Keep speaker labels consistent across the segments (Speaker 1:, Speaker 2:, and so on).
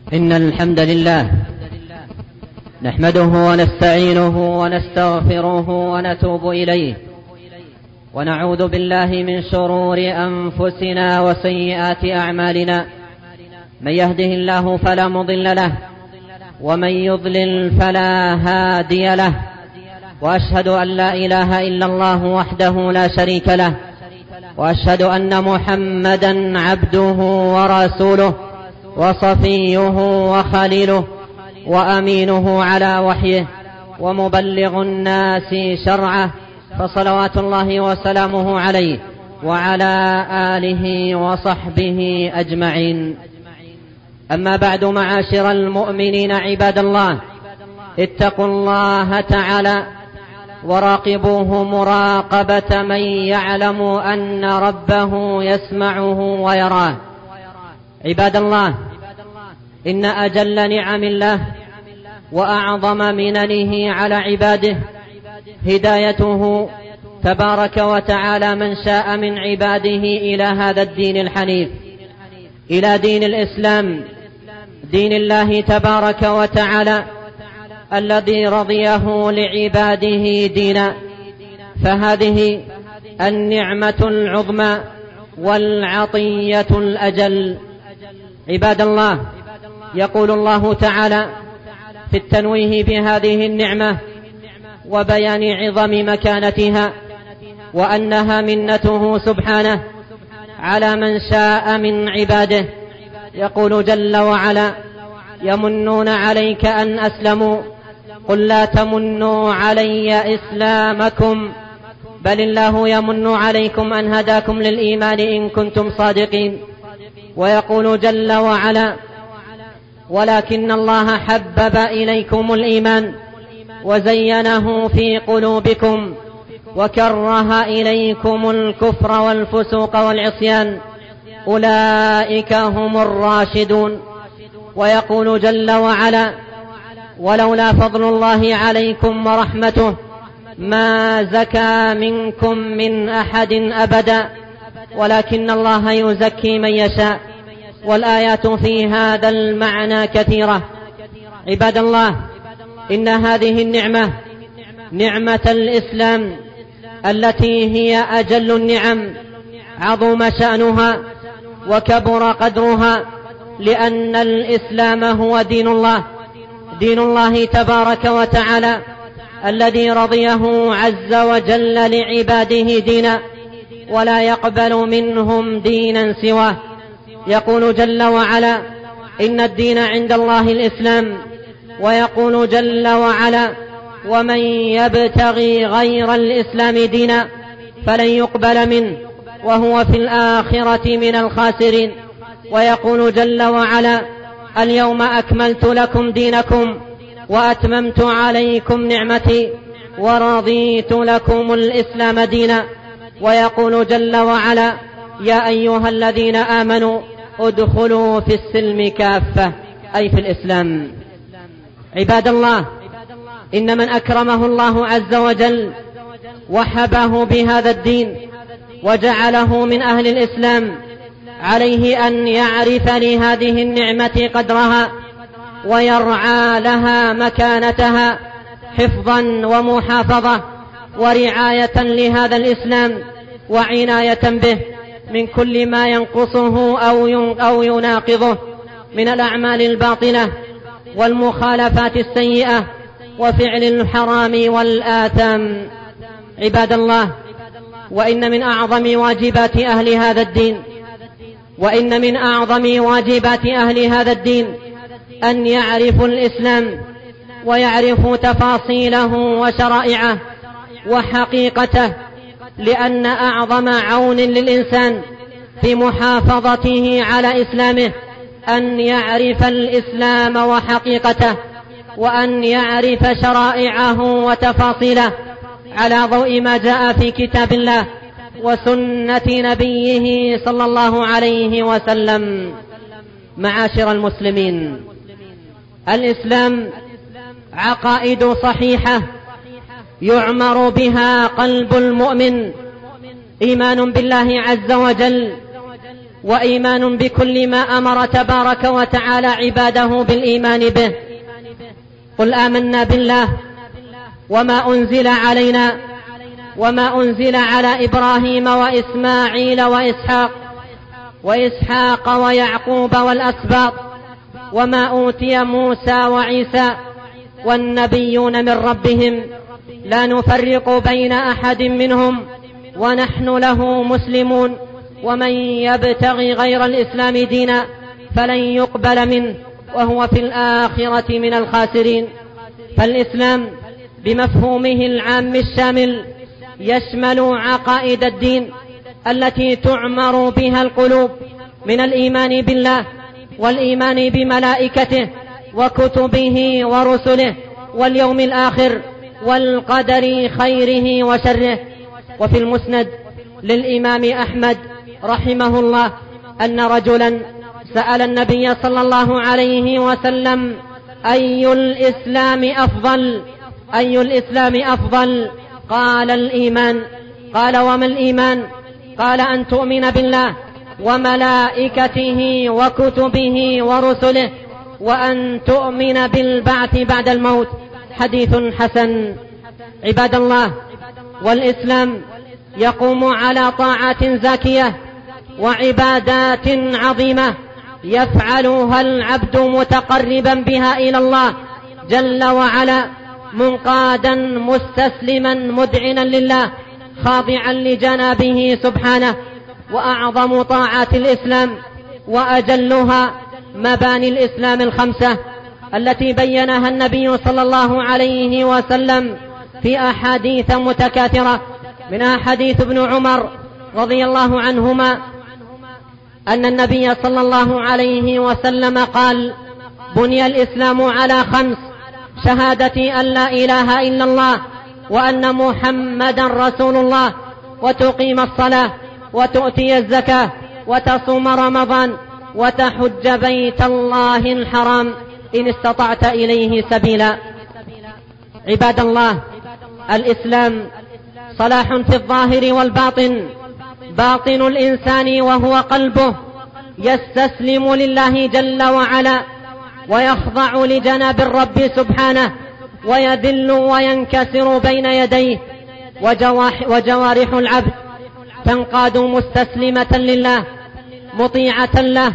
Speaker 1: إن الحمد لله نحمده ونستعينه ونستغفره ونتوب إليه، ونعوذ بالله من شرور أنفسنا وسيئات أعمالنا. من يهده الله فلا مضل له، ومن يضلل فلا هادي له، وأشهد أن لا إله إلا الله وحده لا شريك له، وأشهد أن محمدا عبده ورسوله وصفيه وخليله وأمينه على وحيه ومبلغ الناس شرعه، فصلوات الله وسلامه عليه وعلى آله وصحبه أجمعين. أما بعد، معاشر المؤمنين عباد الله، اتقوا الله تعالى وراقبوه مراقبة من يعلم أن ربه يسمعه ويراه. عباد الله، إن أجل نعم الله وأعظم مننه على عباده هدايته تبارك وتعالى من شاء من عباده إلى هذا الدين الحنيف، إلى دين الإسلام، دين الله تبارك وتعالى الذي رضيه لعباده دينا. فهذه النعمة العظمى والعطية الأجل. عباد الله، يقول الله تعالى في التنويه بهذه النعمة وبيان عظم مكانتها، وأنها منته سبحانه على من شاء من عباده. يقول جل وعلا: يمنون عليك أن أسلموا، قل لا تمنوا علي إسلامكم، بل الله يمن عليكم أن هداكم للإيمان إن كنتم صادقين. ويقول جل وعلا: ولكن الله حبب إليكم الإيمان وزينه في قلوبكم وكره إليكم الكفر والفسوق والعصيان، أولئك هم الراشدون. ويقول جل وعلا: ولولا فضل الله عليكم ورحمته ما زكى منكم من أحد أبدا، ولكن الله يزكي من يشاء. والآيات في هذا المعنى كثيرة. عباد الله، إن هذه النعمة، نعمة الإسلام التي هي أجل النعم، عظم شأنها وكبر قدرها، لأن الإسلام هو دين الله، دين الله تبارك وتعالى الذي رضيه عز وجل لعباده دينا، ولا يقبل منهم دينا سواه. يقول جل وعلا: إن الدين عند الله الإسلام. ويقول جل وعلا: ومن يبتغي غير الإسلام دينا فلن يقبل منه وهو في الآخرة من الخاسرين. ويقول جل وعلا: اليوم أكملت لكم دينكم وأتممت عليكم نعمتي ورضيت لكم الإسلام دينا. ويقول جل وعلا: يا أيها الذين آمنوا ادخلوا في السلم كافة، أي في الإسلام. عباد الله، إن من أكرمه الله عز وجل وحبه بهذا الدين وجعله من أهل الإسلام، عليه أن يعرف لهذه النعمة قدرها ويرعى لها مكانتها حفظا ومحافظة ورعاية لهذا الإسلام وعناية به من كل ما ينقصه أو يناقضه من الأعمال الباطلة والمخالفات السيئة وفعل الحرام والآثام. عباد الله، وإن من أعظم واجبات أهل هذا الدين أن يعرفوا الإسلام ويعرفوا تفاصيله وشرائعه وحقيقته، لأن أعظم عون للإنسان في محافظته على إسلامه أن يعرف الإسلام وحقيقته، وأن يعرف شرائعه وتفاصيله على ضوء ما جاء في كتاب الله وسنة نبيه صلى الله عليه وسلم. معاشر المسلمين، الإسلام عقائد صحيحة يعمر بها قلب المؤمن، إيمان بالله عز وجل وإيمان بكل ما أمر تبارك وتعالى عباده بالإيمان به. قل آمنا بالله وما أنزل علينا وما أنزل على إبراهيم وإسماعيل وإسحاق ويعقوب والأسباط وما أوتي موسى وعيسى والنبيون من ربهم لا نفرق بين أحد منهم ونحن له مسلمون ومن يبتغي غير الإسلام دينا فلن يقبل منه وهو في الآخرة من الخاسرين. فالإسلام بمفهومه العام الشامل يشمل عقائد الدين التي تعمر بها القلوب من الإيمان بالله والإيمان بملائكته وكتبه ورسله واليوم الآخر والقدر خيره وشره. وفي المسند للإمام أحمد رحمه الله أن رجلا سأل النبي صلى الله عليه وسلم أي الإسلام أفضل؟ قال الإيمان. قال وما الإيمان؟ قال أن تؤمن بالله وملائكته وكتبه ورسله وأن تؤمن بالبعث بعد الموت. حديث حسن. عباد الله، والإسلام يقوم على طاعات زاكية وعبادات عظيمة يفعلها العبد متقربا بها إلى الله جل وعلا، منقادا مستسلما مذعنا لله خاضعا لجنابه سبحانه. وأعظم طاعات الإسلام وأجلها مباني الإسلام الخمسة التي بينها النبي صلى الله عليه وسلم في أحاديث متكاثرة، منها حديث ابن عمر رضي الله عنهما أن النبي صلى الله عليه وسلم قال: بني الإسلام على 5: شهادة أن لا إله إلا الله وأن محمدا رسول الله، وتقيم الصلاة، وتؤتي الزكاة، وتصوم رمضان، وتحج بيت الله الحرام إن استطعت إليه سبيلا. عباد الله، الإسلام صلاح في الظاهر والباطن. باطن الإنسان وهو قلبه يستسلم لله جل وعلا ويخضع لجناب الرب سبحانه ويذل وينكسر بين يديه، وجوارح العبد تنقاد مستسلمة لله مطيعة له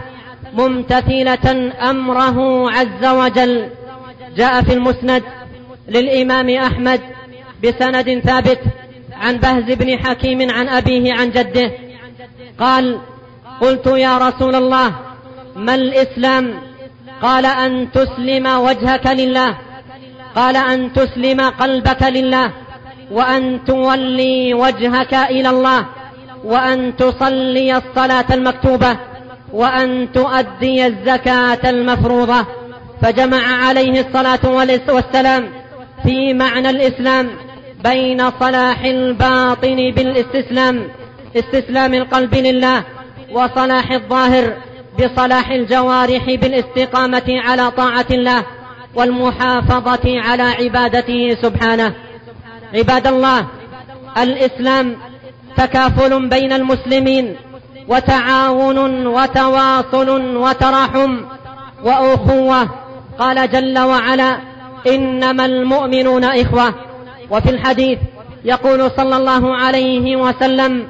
Speaker 1: ممتثلة أمره عز وجل. جاء في المسند للإمام أحمد بسند ثابت عن بهز بن حكيم عن أبيه عن جده قال: قلت يا رسول الله ما الإسلام؟ قال: أن تسلم وجهك لله. قال: أن تسلم قلبك لله، وأن تولي وجهك إلى الله، وأن تصلي الصلاة المكتوبة، وأن تؤدي الزكاة المفروضة. فجمع عليه الصلاة والسلام في معنى الإسلام بين صلاح الباطن بالاستسلام، استسلام القلب لله، وصلاح الظاهر بصلاح الجوارح بالاستقامة على طاعة الله والمحافظة على عبادته سبحانه. عباد الله، الإسلام تكافل بين المسلمين وتعاون وتواصل وتراحم وأخوة. قال جل وعلا: إنما المؤمنون إخوة. وفي الحديث يقول صلى الله عليه وسلم: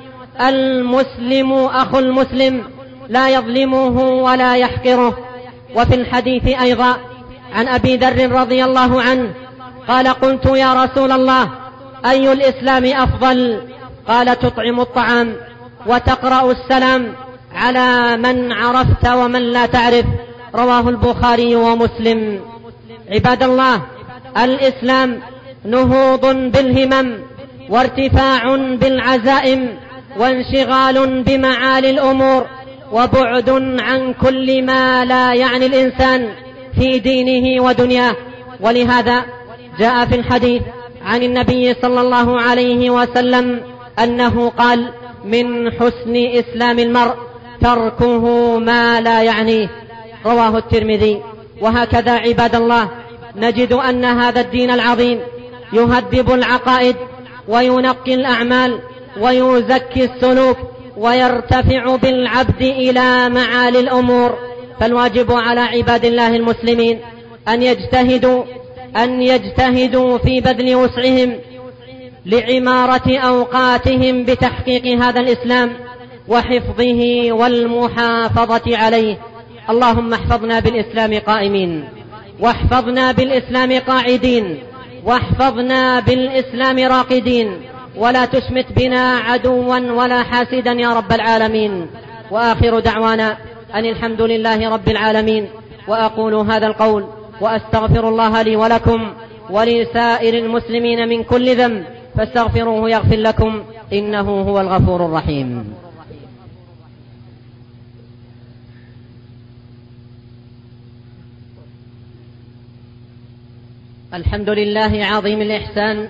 Speaker 1: المسلم أخو المسلم لا يظلمه ولا يحقره. وفي الحديث أيضا عن أبي ذر رضي الله عنه قال: قلت يا رسول الله أي الإسلام أفضل؟ قال: تطعم الطعام وتقرأ السلام على من عرفت ومن لا تعرف. رواه البخاري ومسلم. عباد الله، الإسلام نهوض بالهمم وارتفاع بالعزائم وانشغال بمعالي الأمور وبعد عن كل ما لا يعني الإنسان في دينه ودنياه. ولهذا جاء في الحديث عن النبي صلى الله عليه وسلم أنه قال: من حسن إسلام المرء تركه ما لا يعنيه. رواه الترمذي. وهكذا عباد الله، نجد أن هذا الدين العظيم يهذب العقائد وينقي الأعمال ويزكي السلوك ويرتفع بالعبد إلى معالي الأمور. فالواجب على عباد الله المسلمين أن يجتهدوا في بذل وسعهم لعمارة أوقاتهم بتحقيق هذا الإسلام وحفظه والمحافظة عليه. اللهم احفظنا بالإسلام قائمين، واحفظنا بالإسلام قاعدين، واحفظنا بالإسلام راقدين، ولا تشمت بنا عدوا ولا حاسدا يا رب العالمين. وآخر دعوانا أن الحمد لله رب العالمين. وأقول هذا القول وأستغفر الله لي ولكم ولسائر المسلمين من كل ذنب، فاستغفروه يغفر لكم، إنه هو الغفور الرحيم. الحمد لله عظيم الإحسان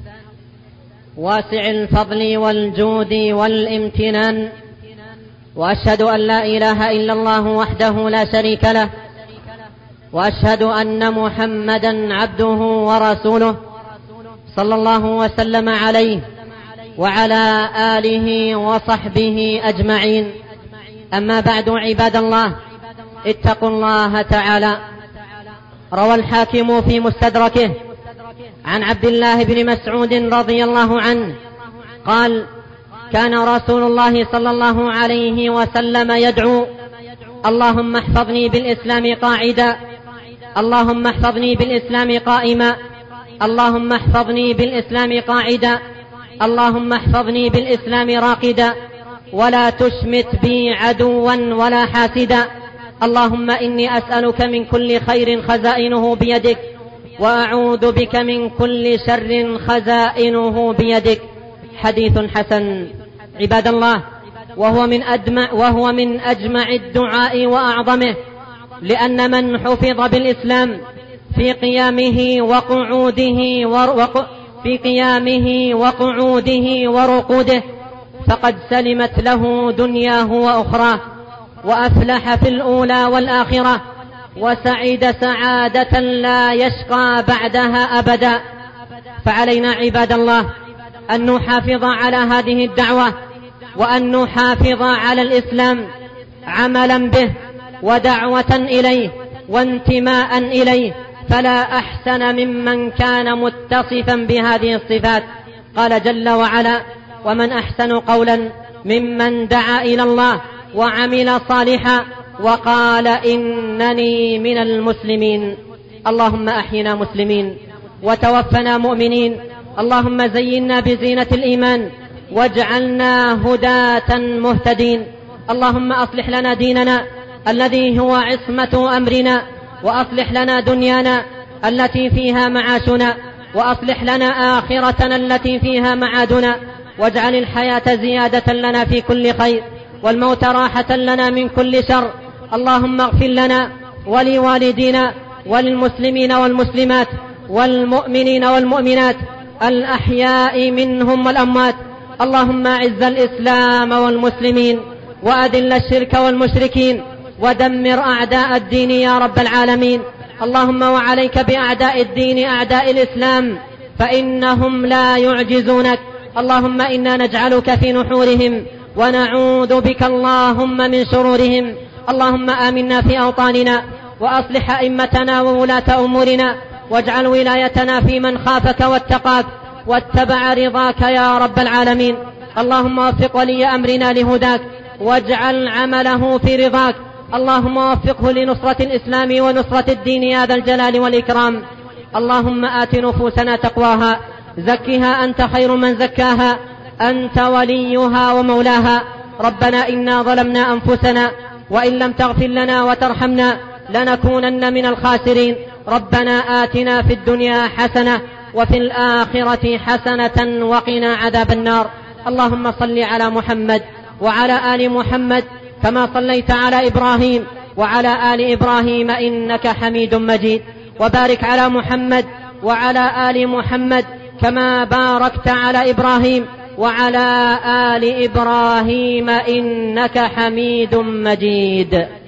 Speaker 1: واسع الفضل والجود والامتنان، وأشهد أن لا إله إلا الله وحده لا شريك له، وأشهد أن محمدا عبده ورسوله صلى الله وسلم عليه وعلى آله وصحبه أجمعين. أما بعد، عباد الله، اتقوا الله تعالى. روى الحاكم في مستدركه عن عبد الله بن مسعود رضي الله عنه قال: كان رسول الله صلى الله عليه وسلم يدعو: اللهم احفظني بالإسلام قاعدا، اللهم احفظني بالإسلام قائما، اللهم احفظني بالإسلام قاعدا، اللهم احفظني بالإسلام راقدا، ولا تشمت بي عدوا ولا حاسدا، اللهم إني أسألك من كل خير خزائنه بيدك، وأعوذ بك من كل شر خزائنه بيدك. حديث حسن. عباد الله، وهو من أجمع الدعاء وأعظمه، لأن من حفظ بالإسلام في قيامه وقعوده ورقوده فقد سلمت له دنياه وأخراه، وأفلح في الأولى والآخرة، وسعد سعادة لا يشقى بعدها أبدا. فعلينا عباد الله أن نحافظ على هذه الدعوة، وأن نحافظ على الإسلام عملا به ودعوة إليه وانتماء إليه، فلا أحسن ممن كان متصفا بهذه الصفات. قال جل وعلا: ومن أحسن قولا ممن دعا إلى الله وعمل صالحا وقال إنني من المسلمين. اللهم أحينا مسلمين وتوفنا مؤمنين. اللهم زينا بزينة الإيمان واجعلنا هداة مهتدين. اللهم أصلح لنا ديننا الذي هو عصمة أمرنا، وأصلح لنا دنيانا التي فيها معاشنا، وأصلح لنا آخرتنا التي فيها معادنا، واجعل الحياة زيادة لنا في كل خير، والموت راحة لنا من كل شر. اللهم اغفر لنا ولوالدينا وللمسلمين والمسلمات والمؤمنين والمؤمنات الأحياء منهم والأموات. اللهم أعز الإسلام والمسلمين، وأذل الشرك والمشركين، ودمر أعداء الدين يا رب العالمين. اللهم وعليك بأعداء الدين أعداء الإسلام، فإنهم لا يعجزونك. اللهم إنا نجعلك في نحورهم ونعوذ بك اللهم من شرورهم. اللهم آمنا في أوطاننا، وأصلح أئمتنا وولاة أمورنا، واجعل ولايتنا في من خافك واتقاك واتبع رضاك يا رب العالمين. اللهم وفق ولي أمرنا لهداك، واجعل عمله في رضاك. اللهم وفقه لنصرة الإسلام ونصرة الدين يا ذا الجلال والإكرام. اللهم آت نفوسنا تقواها، زكها أنت خير من زكاها، أنت وليها ومولاها. ربنا إنا ظلمنا أنفسنا، وإن لم تغفر لنا وترحمنا لنكونن من الخاسرين. ربنا آتنا في الدنيا حسنة وفي الآخرة حسنة وقنا عذاب النار. اللهم صل على محمد وعلى آل محمد كما صليت على إبراهيم وعلى آل إبراهيم إنك حميد مجيد، وبارك على محمد وعلى آل محمد كما باركت على إبراهيم وعلى آل إبراهيم إنك حميد مجيد.